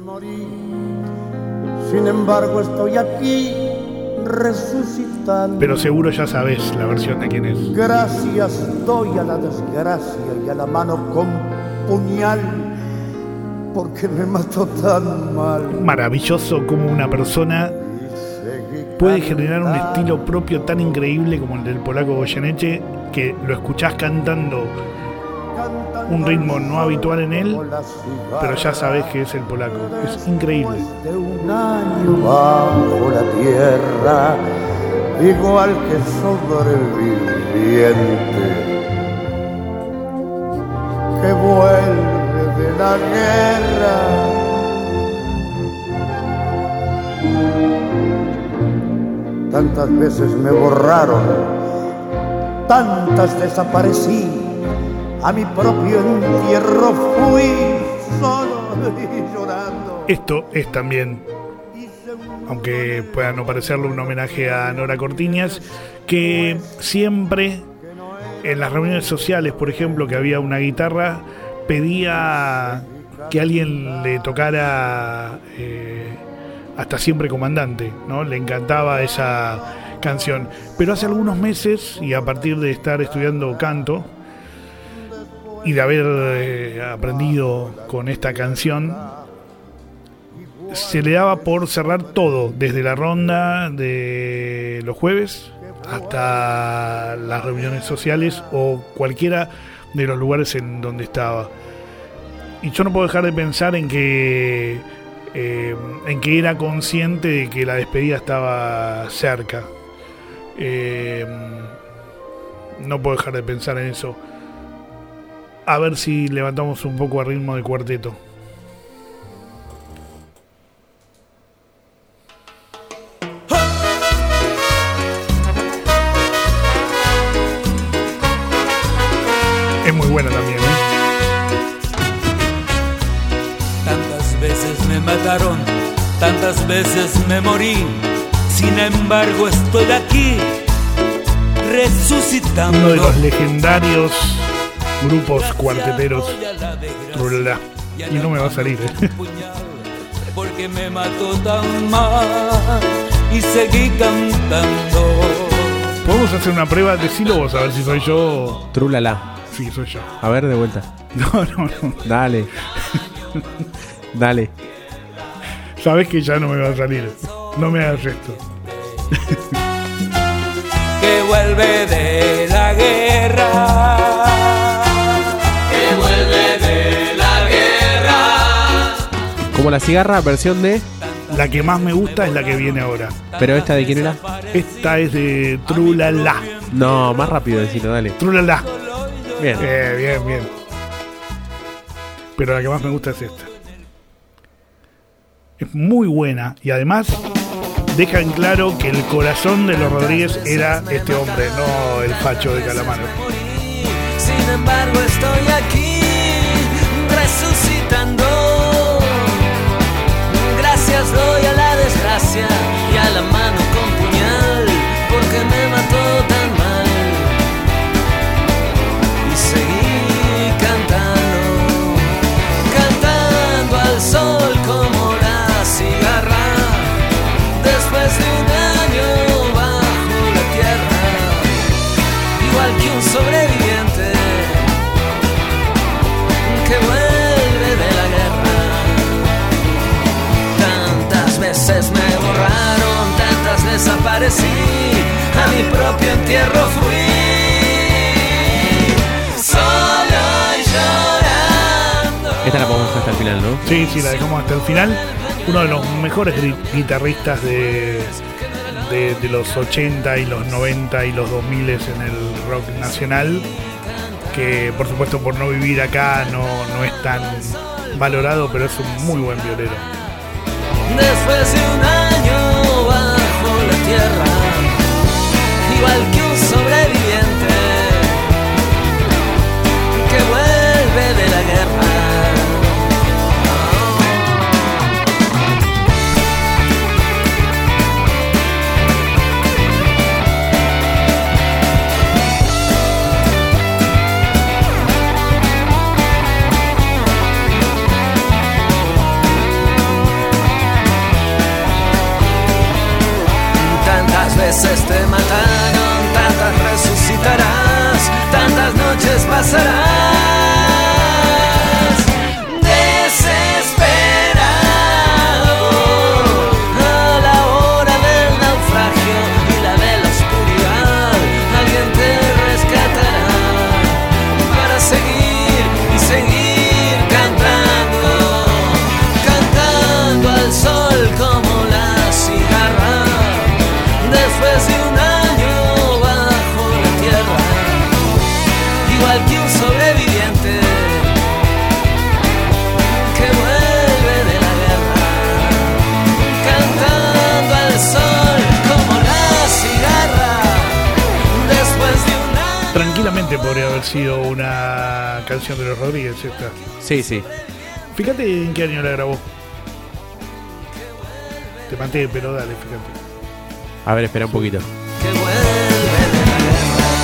Sin embargo estoy aquí resucitando. Pero seguro ya sabes la versión de quién es. Gracias doy a la desgracia y a la mano con puñal porque me mató tan mal. Maravilloso como una persona puede generar un estilo propio tan increíble como el del polaco Goyeneche, que lo escuchás cantando un ritmo no habitual en él, pero ya sabés que es el polaco. Es increíble. De un año bajo la tierra, igual que sobreviviente, que vuelve de la guerra. Tantas veces me borraron, tantas desaparecí, a mi propio entierro fui solo y llorando. Esto es también, aunque pueda no parecerlo, un homenaje a Nora Cortiñas, que siempre en las reuniones sociales, por ejemplo, que había una guitarra, pedía que alguien le tocara eh, Hasta Siempre Comandante, ¿no? Le encantaba esa canción. Pero hace algunos meses, y a partir de estar estudiando canto y de haber eh, aprendido con esta canción, se le daba por cerrar todo, desde la ronda de los jueves hasta las reuniones sociales o cualquiera de los lugares en donde estaba. Y yo no puedo dejar de pensar en que Eh, en que era consciente de que la despedida estaba cerca. Eh, no puedo dejar de pensar en eso. A ver si levantamos un poco a ritmo de cuarteto. Es muy buena también, ¿eh? Me mataron, tantas veces me morí, sin embargo estoy aquí resucitando. Uno de los legendarios grupos cuarteteros, Trulala. Y no me va a salir, ¿eh? Porque me mató tan mal y seguí cantando. Podemos hacer una prueba, decilo vos a ver si soy yo. Trulala. Sí, soy yo. A ver, de vuelta. No, no, no. Dale. Dale. Sabes que ya no me va a salir. No me hagas esto. Que vuelve de la guerra. Que vuelve de la guerra. Como la cigarra, versión de... La que más me gusta es la que viene ahora. ¿Pero esta de quién era? Esta es de Trulala. No, más rápido decirlo, dale. Trulala. Bien. Eh, bien, bien. Pero la que más me gusta es esta. Es muy buena y además deja en claro que el corazón de los Rodríguez era este hombre, no el facho de Calamaro. Sin embargo estoy aquí resucitando. Gracias doy a la desgracia desgracia y a la mano con puñal, porque me mató tan mal. Y seguí cantando, cantando al sol como la cigarra, después de un año bajo la tierra, igual que un sobreviviente que vuelve de la guerra. Tantas veces me borraron, tantas desaparecí, a mi propio entierro fui, solo y llorando. Esta la podemos dejar hasta el final, ¿no? Sí, sí, la dejamos hasta el final. Uno de los mejores gri- guitarristas de, de, de los ochenta y los noventa y los dos mil en el rock nacional, que por supuesto por no vivir acá no, no es tan valorado, pero es un muy buen violero. Después de un año bajo la tierra, igual que un sobreviviente que vuelve de la guerra. Tantas veces te mataron, tantas resucitarás, tantas noches pasarás desesperado a la hora del naufragio y la de la oscuridad. Alguien te rescatará para seguir y seguir cantando, cantando al sol como la cigarra, después de un año bajo la tierra, igual que un sobreviviente que vuelve de la guerra, cantando al sol como la cigarra, después de un año. Tranquilamente podría haber sido una canción de los Rodríguez esta. Sí, sí. Fíjate en qué año la grabó. Te maté, pero dale, fíjate. A ver, espera un poquito. Que vuelve de la guerra.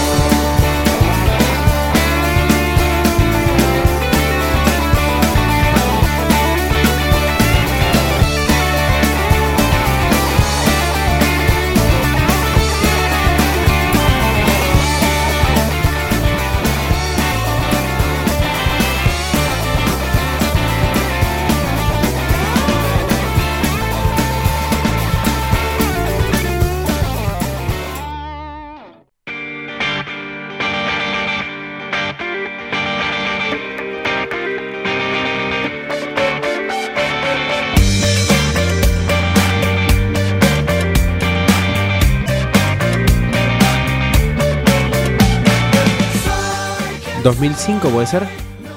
¿dos mil cinco puede ser?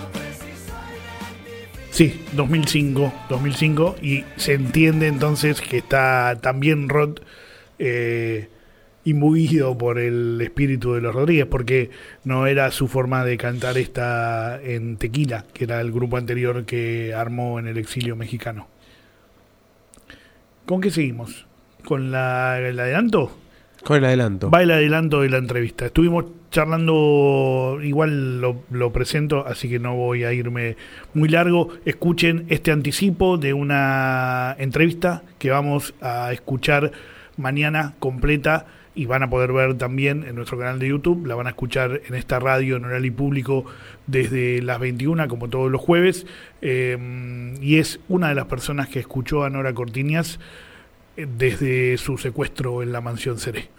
Sí, dos mil cinco, dos mil cinco, y se entiende entonces que está también Rod eh, imbuido por el espíritu de los Rodríguez, porque no era su forma de cantar esta en Tequila, que era el grupo anterior que armó en el exilio mexicano. ¿Con qué seguimos? ¿Con la, el adelanto? Con el adelanto. Va el adelanto de la entrevista. Estuvimos charlando, igual lo, lo presento, así que no voy a irme muy largo. Escuchen este anticipo de una entrevista que vamos a escuchar mañana completa y van a poder ver también en nuestro canal de YouTube. La van a escuchar en esta radio en horario público desde las veintiuna, como todos los jueves. Eh, y es una de las personas que escuchó a Nora Cortiñas desde su secuestro en la mansión Seré.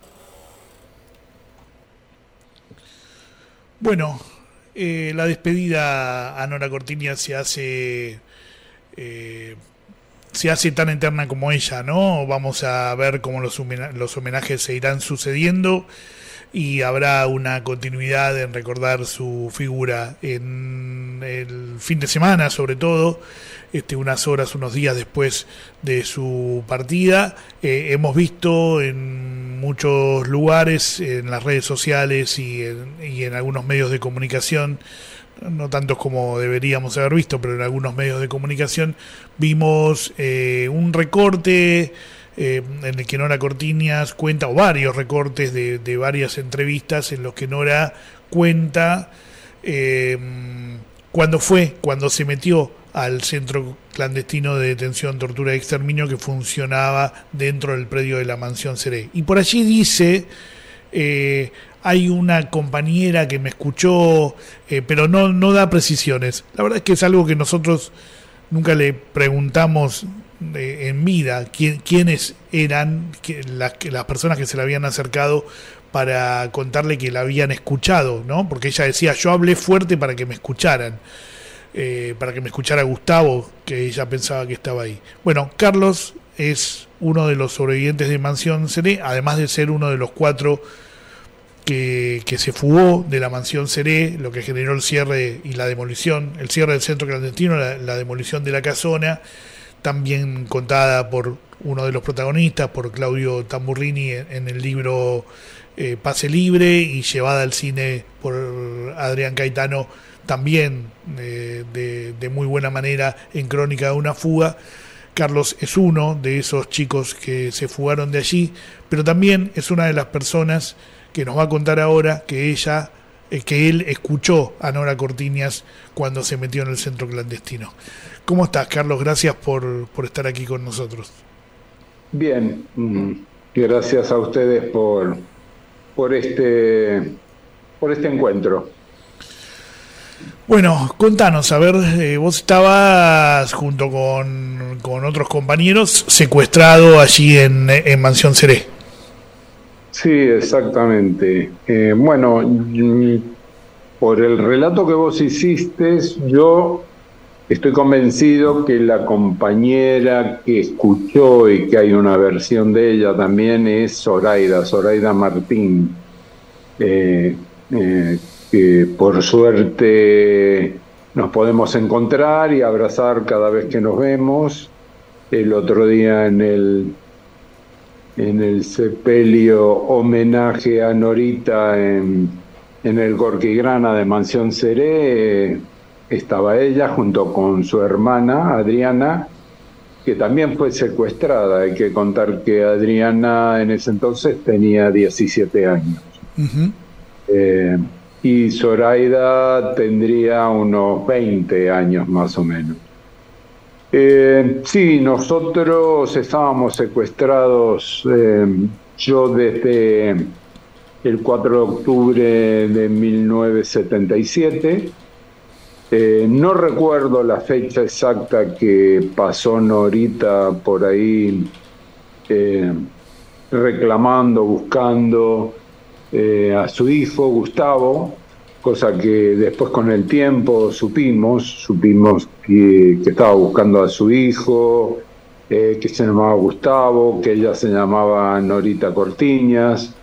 Bueno, eh, la despedida a Nora Cortiñas se hace eh, se hace tan eterna como ella, ¿no? Vamos a ver cómo los, los homenajes se irán sucediendo y habrá una continuidad en recordar su figura en el fin de semana, sobre todo, este, unas horas, unos días después de su partida. Eh, hemos visto en muchos lugares, en las redes sociales y en, y en algunos medios de comunicación, no tantos como deberíamos haber visto, pero en algunos medios de comunicación vimos eh, un recorte eh, en el que Nora Cortiñas cuenta, o varios recortes de, de varias entrevistas en los que Nora cuenta eh, cuando fue, cuando se metió al centro clandestino de detención, tortura y exterminio que funcionaba dentro del predio de la Mansión Seré. Y por allí dice, eh, hay una compañera que me escuchó, eh, pero no, no da precisiones. La verdad es que es algo que nosotros nunca le preguntamos eh, en vida, quién, quiénes eran que, las, que, las personas que se le habían acercado para contarle que la habían escuchado, ¿no? Porque ella decía, yo hablé fuerte para que me escucharan. Eh, para que me escuchara Gustavo, que ella pensaba que estaba ahí. Bueno, Carlos es uno de los sobrevivientes de Mansión Seré, además de ser uno de los cuatro que, que se fugó de la Mansión Seré, lo que generó el cierre y la demolición, el cierre del centro clandestino, la, la demolición de la casona, también contada por uno de los protagonistas, por Claudio Tamburrini en, en el libro eh, Pase Libre, y llevada al cine por Adrián Caetano, también eh, de, de muy buena manera en Crónica de una fuga. Carlos es uno de esos chicos que se fugaron de allí, pero también es una de las personas que nos va a contar ahora que ella, eh, que él escuchó a Nora Cortiñas cuando se metió en el centro clandestino. ¿Cómo estás, Carlos? Gracias por, por estar aquí con nosotros. Bien, gracias a ustedes por, por este, por este encuentro. Bueno, contanos, a ver, eh, vos estabas junto con, con otros compañeros secuestrado allí en, en Mansión Seré. Sí, exactamente. Eh, bueno, por el relato que vos hiciste, yo estoy convencido que la compañera que escuchó y que hay una versión de ella también es Zoraida, Zoraida Martín. Eh, eh, que por suerte nos podemos encontrar y abrazar cada vez que nos vemos. El otro día en el en el sepelio homenaje a Norita en, en el Gorquigrana de Mansión Seré, eh, estaba ella junto con su hermana Adriana, que también fue secuestrada. Hay que contar que Adriana en ese entonces tenía diecisiete años. Uh-huh. eh, y Zoraida tendría unos veinte años más o menos. Eh, sí, nosotros estábamos secuestrados, eh, yo desde el cuatro de octubre de mil novecientos setenta y siete, eh, no recuerdo la fecha exacta que pasó Norita por ahí eh, reclamando, buscando Eh, a su hijo Gustavo, cosa que después con el tiempo supimos, supimos que, que estaba buscando a su hijo, eh, que se llamaba Gustavo, que ella se llamaba Norita Cortiñas,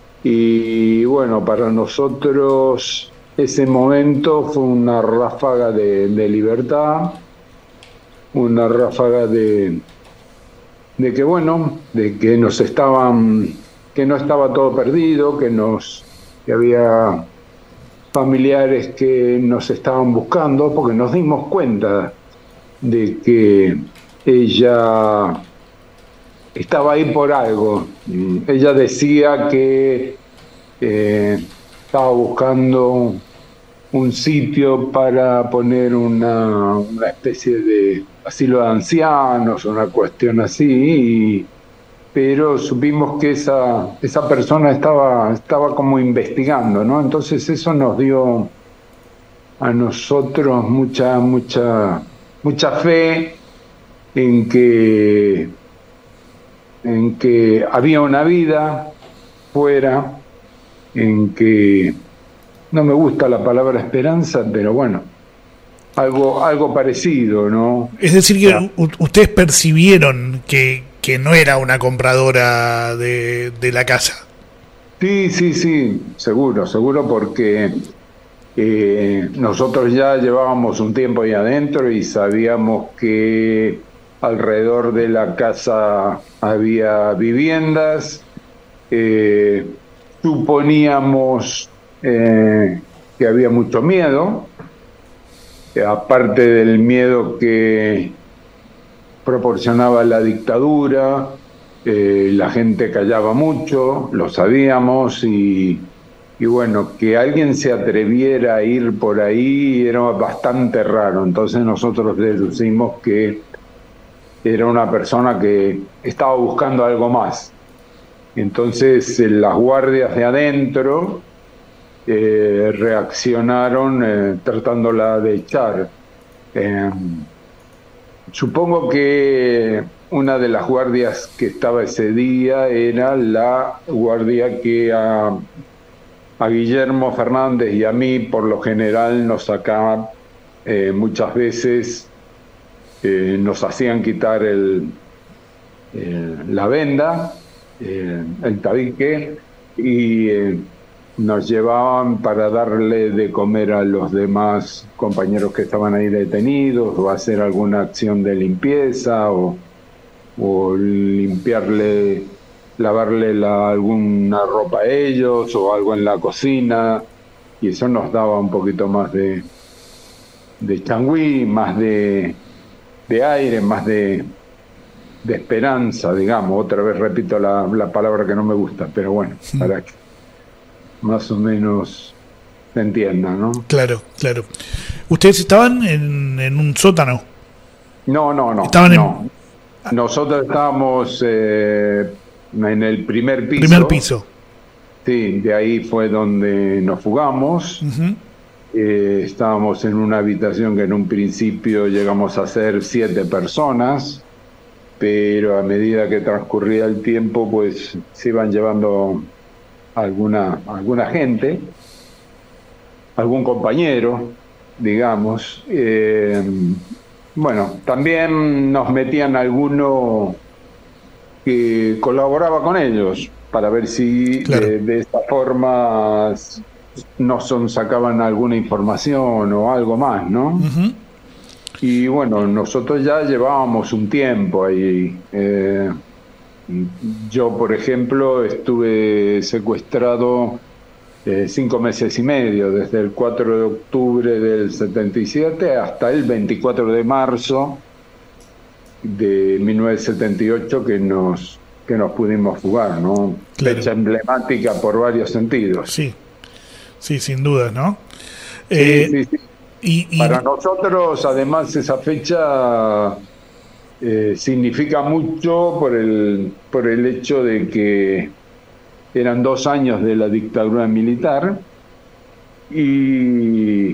y bueno, para nosotros ese momento fue una ráfaga de, de libertad, una ráfaga de, de que bueno, de que nos estaban... que no estaba todo perdido, que nos que había familiares que nos estaban buscando, porque nos dimos cuenta de que ella estaba ahí por algo. Ella decía que eh, estaba buscando un sitio para poner una, una especie de asilo de ancianos, una cuestión así, y pero supimos que esa, esa persona estaba, estaba como investigando, ¿no? Entonces eso nos dio a nosotros mucha, mucha, mucha fe en que, en que había una vida fuera, en que, no me gusta la palabra esperanza, pero bueno, algo, algo parecido, ¿no? Es decir, que ah. ustedes percibieron que que no era una compradora de, de la casa. Sí, sí, sí, seguro, seguro, porque eh, nosotros ya llevábamos un tiempo ahí adentro y sabíamos que alrededor de la casa había viviendas, eh, suponíamos eh, que había mucho miedo, eh, aparte del miedo que proporcionaba la dictadura, eh, la gente callaba mucho, lo sabíamos, y, y bueno, que alguien se atreviera a ir por ahí era bastante raro. Entonces nosotros deducimos que era una persona que estaba buscando algo más. Entonces eh, las guardias de adentro eh, reaccionaron eh, tratándola de echar. Eh, supongo que una de las guardias que estaba ese día era la guardia que a, a Guillermo Fernández y a mí por lo general nos sacaba eh, muchas veces, eh, nos hacían quitar el, eh, la venda, eh, el tabique, y eh, nos llevaban para darle de comer a los demás compañeros que estaban ahí detenidos, o hacer alguna acción de limpieza, o, o limpiarle, lavarle la, alguna ropa a ellos, o algo en la cocina, y eso nos daba un poquito más de, de changüí, más de, de aire, más de, de esperanza, digamos. Otra vez repito la, la palabra que no me gusta, pero bueno, para que más o menos se entienda, ¿no? Claro, claro. ¿Ustedes estaban en, en un sótano? No, no, no. Estaban no. En... Nosotros estábamos eh, en el primer piso. Primer piso. Sí, de ahí fue donde nos fugamos. Uh-huh. Eh, estábamos en una habitación que en un principio llegamos a ser siete personas, pero a medida que transcurría el tiempo, pues se iban llevando alguna, alguna gente, algún compañero, digamos. Eh, bueno, también nos metían alguno que colaboraba con ellos para ver si claro. de, de esta forma nos son, sacaban alguna información o algo más, ¿no? Uh-huh. Y bueno, nosotros ya llevábamos un tiempo ahí. Eh, yo, por ejemplo, estuve secuestrado eh, cinco meses y medio, desde el cuatro de octubre del setenta y siete hasta el veinticuatro de marzo de mil novecientos setenta y ocho, que nos, que nos pudimos fugar, ¿no? Claro. Fecha emblemática por varios sentidos. Sí, sí, sin duda, ¿no? Sí, eh, sí, sí. Y, y... Para nosotros, además, esa fecha eh, significa mucho por el, por el hecho de que eran dos años de la dictadura militar, y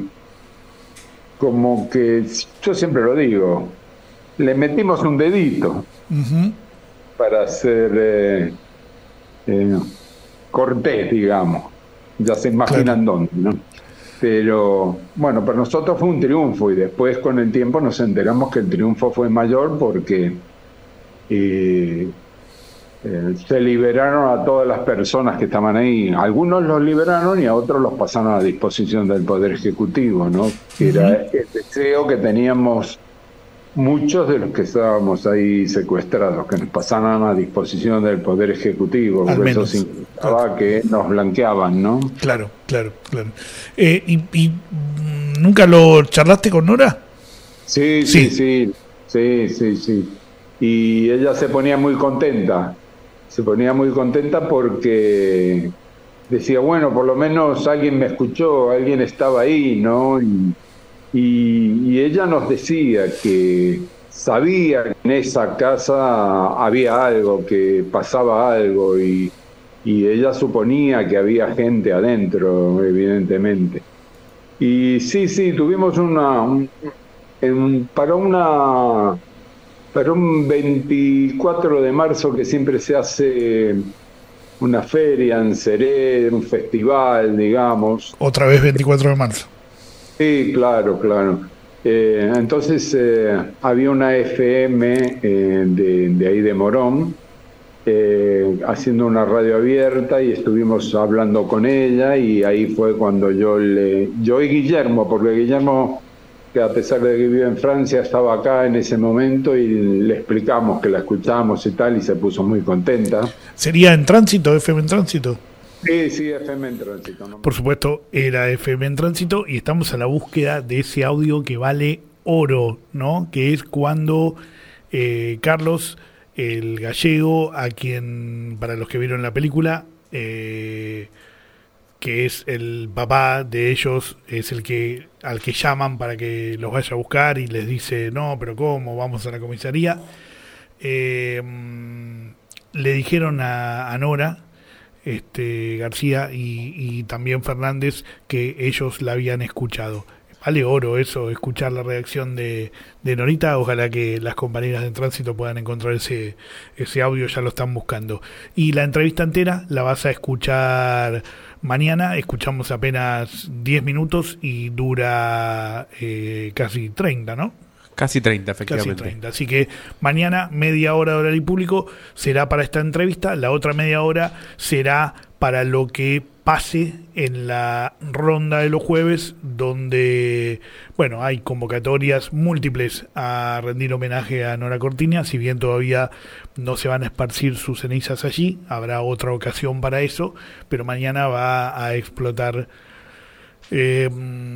como que, yo siempre lo digo, le metimos un dedito uh-huh. para ser eh, eh, cortés, digamos. Ya se imaginan claro. dónde, ¿no? Pero bueno, para nosotros fue un triunfo, y después con el tiempo nos enteramos que el triunfo fue mayor porque eh, eh, se liberaron a todas las personas que estaban ahí. Algunos los liberaron y a otros los pasaron a disposición del Poder Ejecutivo, ¿no? Que uh-huh. era el deseo que teníamos muchos de los que estábamos ahí secuestrados, que nos pasaran a disposición del Poder Ejecutivo, porque eso significaba claro. que nos blanqueaban, ¿no? Claro, claro, claro. Eh, ¿y, ¿Y nunca lo charlaste con Nora? Sí, sí, sí, sí, sí, sí. Y ella se ponía muy contenta, se ponía muy contenta porque decía, bueno, por lo menos alguien me escuchó, alguien estaba ahí, ¿no? Y, Y, y ella nos decía que sabía que en esa casa había algo, que pasaba algo, y, y ella suponía que había gente adentro, evidentemente. Y sí, sí, tuvimos una... Un, en, para una... Para un veinticuatro de marzo, que siempre se hace una feria en Seré, un festival, digamos. Otra vez veinticuatro de marzo. Sí, claro, claro. Eh, entonces eh, había una F M eh, de, de ahí de Morón, eh, haciendo una radio abierta, y estuvimos hablando con ella, y ahí fue cuando yo le... Yo y Guillermo, porque Guillermo, que a pesar de que vive en Francia, estaba acá en ese momento, y le explicamos que la escuchábamos y tal, y se puso muy contenta. ¿Sería en tránsito, F M en tránsito? Sí, sí, F M en tránsito. ¿No? Por supuesto, era F M en tránsito, y estamos a la búsqueda de ese audio que vale oro, ¿no? Que es cuando eh, Carlos el gallego, a quien, para los que vieron la película, eh, que es el papá de ellos, es el que al que llaman para que los vaya a buscar y les dice, no, pero ¿cómo? Vamos a la comisaría. Eh, le dijeron a, a Nora, este García y, y también Fernández, que ellos la habían escuchado. Vale oro eso, escuchar la reacción de, de Norita. Ojalá que las compañeras de tránsito puedan encontrar ese, ese audio, ya lo están buscando. Y la entrevista entera la vas a escuchar mañana. Escuchamos apenas diez minutos y dura eh, casi treinta, ¿no? Casi treinta, efectivamente. Casi treinta. Así que mañana media hora de horario público será para esta entrevista, la otra media hora será para lo que pase en la ronda de los jueves, donde, bueno, hay convocatorias múltiples a rendir homenaje a Nora Cortiña. Si bien todavía no se van a esparcir sus cenizas allí, habrá otra ocasión para eso, pero mañana va a explotar eh,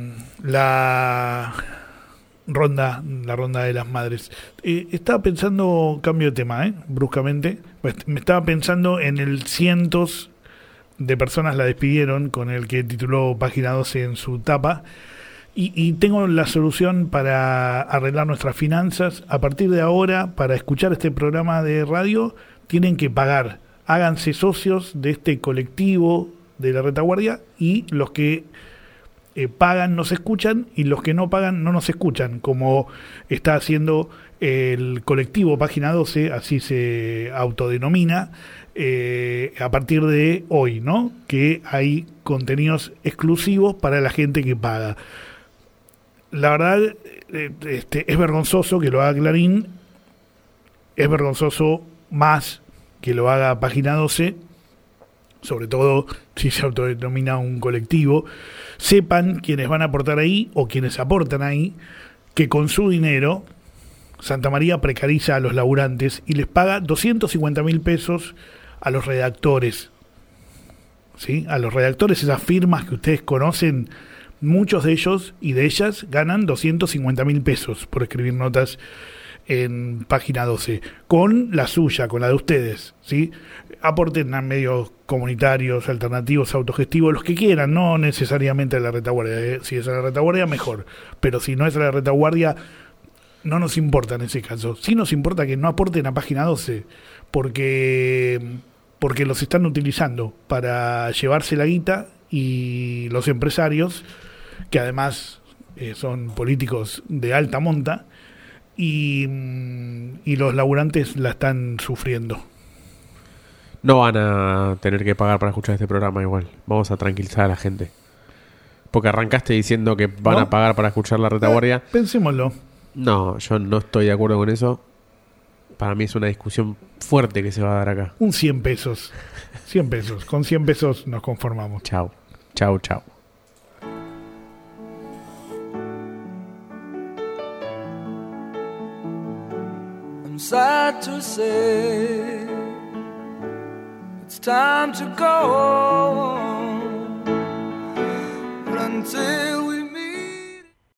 la ronda la ronda de las madres. Eh, estaba pensando, cambio de tema, ¿eh? bruscamente, pues me estaba pensando en el cientos de personas la despidieron con el que tituló Página doce en su tapa, y, y tengo la solución para arreglar nuestras finanzas. A partir de ahora, para escuchar este programa de radio, tienen que pagar. Háganse socios de este colectivo de la retaguardia, y los que eh, pagan nos escuchan, y los que no pagan no nos escuchan, como está haciendo el colectivo Página doce, así se autodenomina, eh, a partir de hoy, ¿no? Que hay contenidos exclusivos para la gente que paga. La verdad, eh, este, es vergonzoso que lo haga Clarín, es vergonzoso más que lo haga Página doce, sobre todo si se autodenomina un colectivo. Sepan quienes van a aportar ahí, o quienes aportan ahí, que con su dinero Santa María precariza a los laburantes y les paga doscientos cincuenta mil pesos a los redactores, ¿sí? A los redactores, esas firmas que ustedes conocen, muchos de ellos y de ellas ganan doscientos cincuenta mil pesos por escribir notas en Página doce, con la suya, con la de ustedes, ¿sí? Aporten a medios comunitarios, alternativos, autogestivos, los que quieran, no necesariamente a la retaguardia, ¿eh? Si es a la retaguardia, mejor, pero si no es a la retaguardia, no nos importa en ese caso. Sí nos importa que no aporten a Página doce, porque, porque los están utilizando para llevarse la guita, y los empresarios, que además eh, son políticos de alta monta, y, y los laburantes la están sufriendo. No van a tener que pagar para escuchar este programa igual. Vamos a tranquilizar a la gente. Porque arrancaste diciendo que van ¿No? a pagar para escuchar la retaguardia. Eh, pensémoslo. No, yo no estoy de acuerdo con eso. Para mí es una discusión fuerte que se va a dar acá. Un cien pesos. cien pesos. Con cien pesos nos conformamos. Chau. Chau, chau. I'm sad to say it's time to go, but until